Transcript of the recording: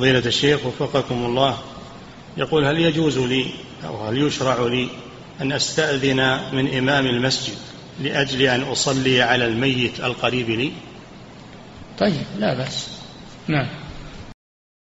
فضيلة الشيخ وفقكم الله، يقول: هل يجوز لي أو هل يشرع لي أن أستأذن من إمام المسجد لأجل أن أصلي على الميت القريب لي؟ طيب، لا بأس. نعم.